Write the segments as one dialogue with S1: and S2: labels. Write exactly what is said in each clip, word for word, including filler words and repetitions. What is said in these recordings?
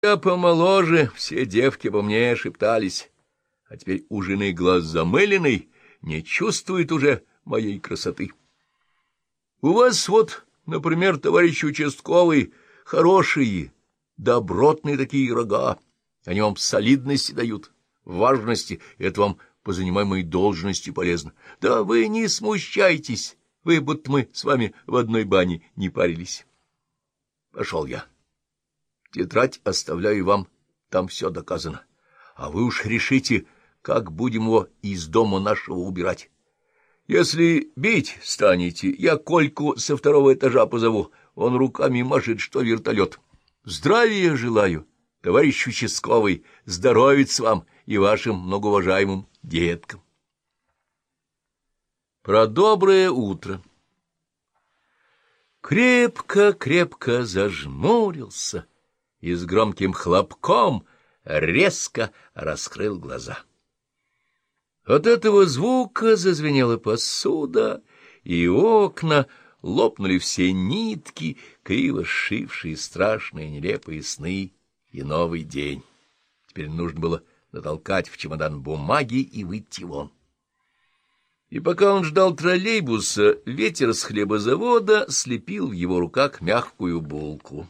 S1: Я помоложе, все девки по мне шептались, а теперь у жены глаз замыленный, не чувствует уже моей красоты. У вас вот, например, товарищ участковый, хорошие, добротные такие рога, они вам солидности дают, важности, это вам по занимаемой должности полезно. Да вы не смущайтесь, вы, будто мы с вами в одной бане не парились. Пошел я. Тетрадь оставляю вам, там все доказано. А вы уж решите, как будем его из дома нашего убирать. Если бить станете, я Кольку со второго этажа позову. Он руками машет, что вертолет. Здравия желаю, товарищ участковый, здоровец вам и вашим многоуважаемым деткам. Про доброе утро. Крепко-крепко зажмурился и с громким хлопком резко раскрыл глаза. От этого звука зазвенела посуда, и окна, лопнули все нитки, криво сшившие страшные нелепые сны и новый день. Теперь нужно было натолкать в чемодан бумаги и выйти вон. И пока он ждал троллейбуса, ветер с хлебозавода слепил в его руках мягкую булку.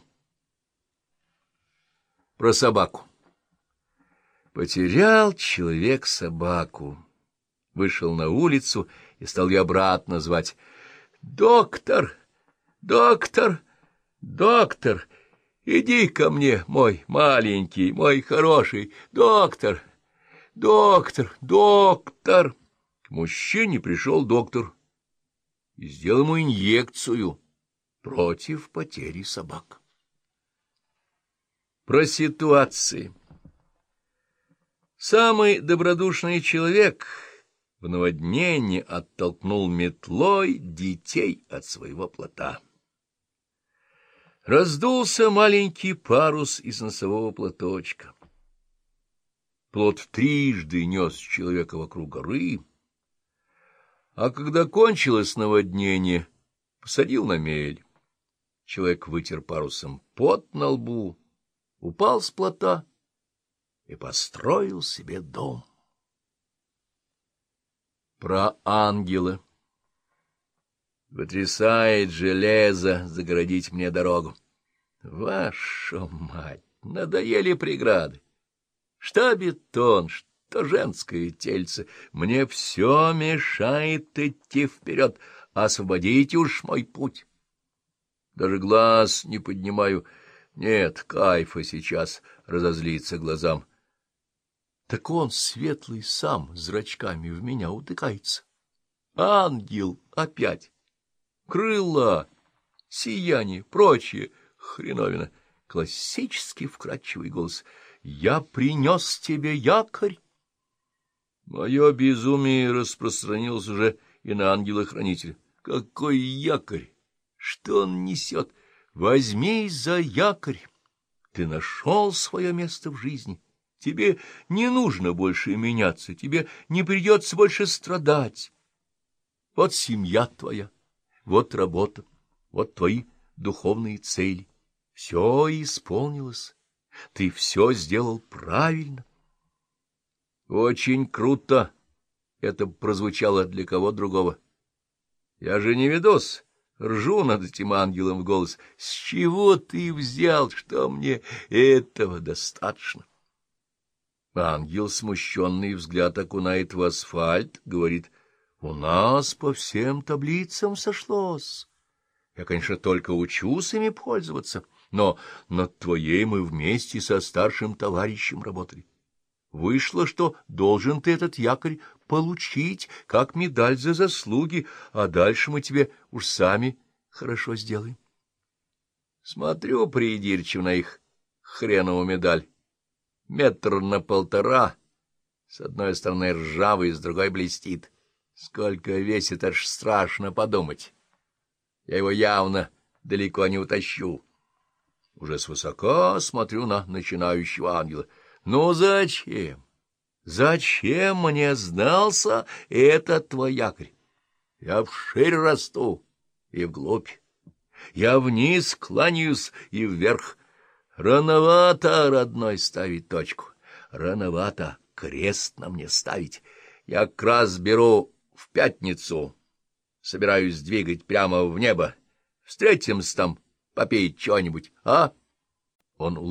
S1: Про собаку. Потерял человек собаку. Вышел на улицу и стал ее обратно звать. «Доктор! Доктор! Доктор! Иди ко мне, мой маленький, мой хороший! Доктор! Доктор! Доктор!» К мужчине пришел доктор и сделал ему инъекцию против потери собак. Про ситуации. Самый добродушный человек в наводнении оттолкнул метлой детей от своего плота. Раздулся маленький парус из носового платочка. Плот трижды нес человека вокруг горы, а когда кончилось наводнение, посадил на мель. Человек вытер парусом пот на лбу, упал с плота и построил себе дом. Про ангела. Вытрясает железо загородить мне дорогу. Вашу мать, надоели преграды. Что бетон, что женское тельце, мне все мешает идти вперед. Освободите уж мой путь. Даже глаз не поднимаю. Нет кайфа сейчас разозлиться глазам. Так он, светлый, сам зрачками в меня утыкается. Ангел опять. Крыла, сияние, прочее хреновина. Классический вкрадчивый голос. «Я принес тебе якорь». Мое безумие распространилось уже и на ангела-хранителя. Какой якорь? Что он несет? Возьмись за якорь. Ты нашел свое место в жизни. Тебе не нужно больше меняться, тебе не придется больше страдать. Вот семья твоя, вот работа, вот твои духовные цели. Все исполнилось, ты все сделал правильно. Очень круто это прозвучало для кого другого. Я же не видос, ржу над этим ангелом в голос. С чего ты взял, что мне этого достаточно? Ангел, смущенный взгляд окунает в асфальт, говорит: «У нас по всем таблицам сошлось. Я, конечно, только учусь ими пользоваться, но над твоей мы вместе со старшим товарищем работали. Вышло, что должен ты этот якорь получить, как медаль за заслуги, а дальше мы тебе уж сами хорошо сделаем». Смотрю придирчиво на их хреновую медаль. Метр на полтора, с одной стороны ржавый, с другой блестит. Сколько весит, аж страшно подумать. Я его явно далеко не утащу. Уже свысока смотрю на начинающего ангела. Ну зачем? Зачем мне сдался этот твой якорь? Я вширь расту и вглубь. Я вниз кланяюсь и вверх. Рановато, родной, ставить точку. Рановато крест на мне ставить. Я как раз беру в пятницу, собираюсь двигать прямо в небо. Встретимся там, попей чего-нибудь, а? Он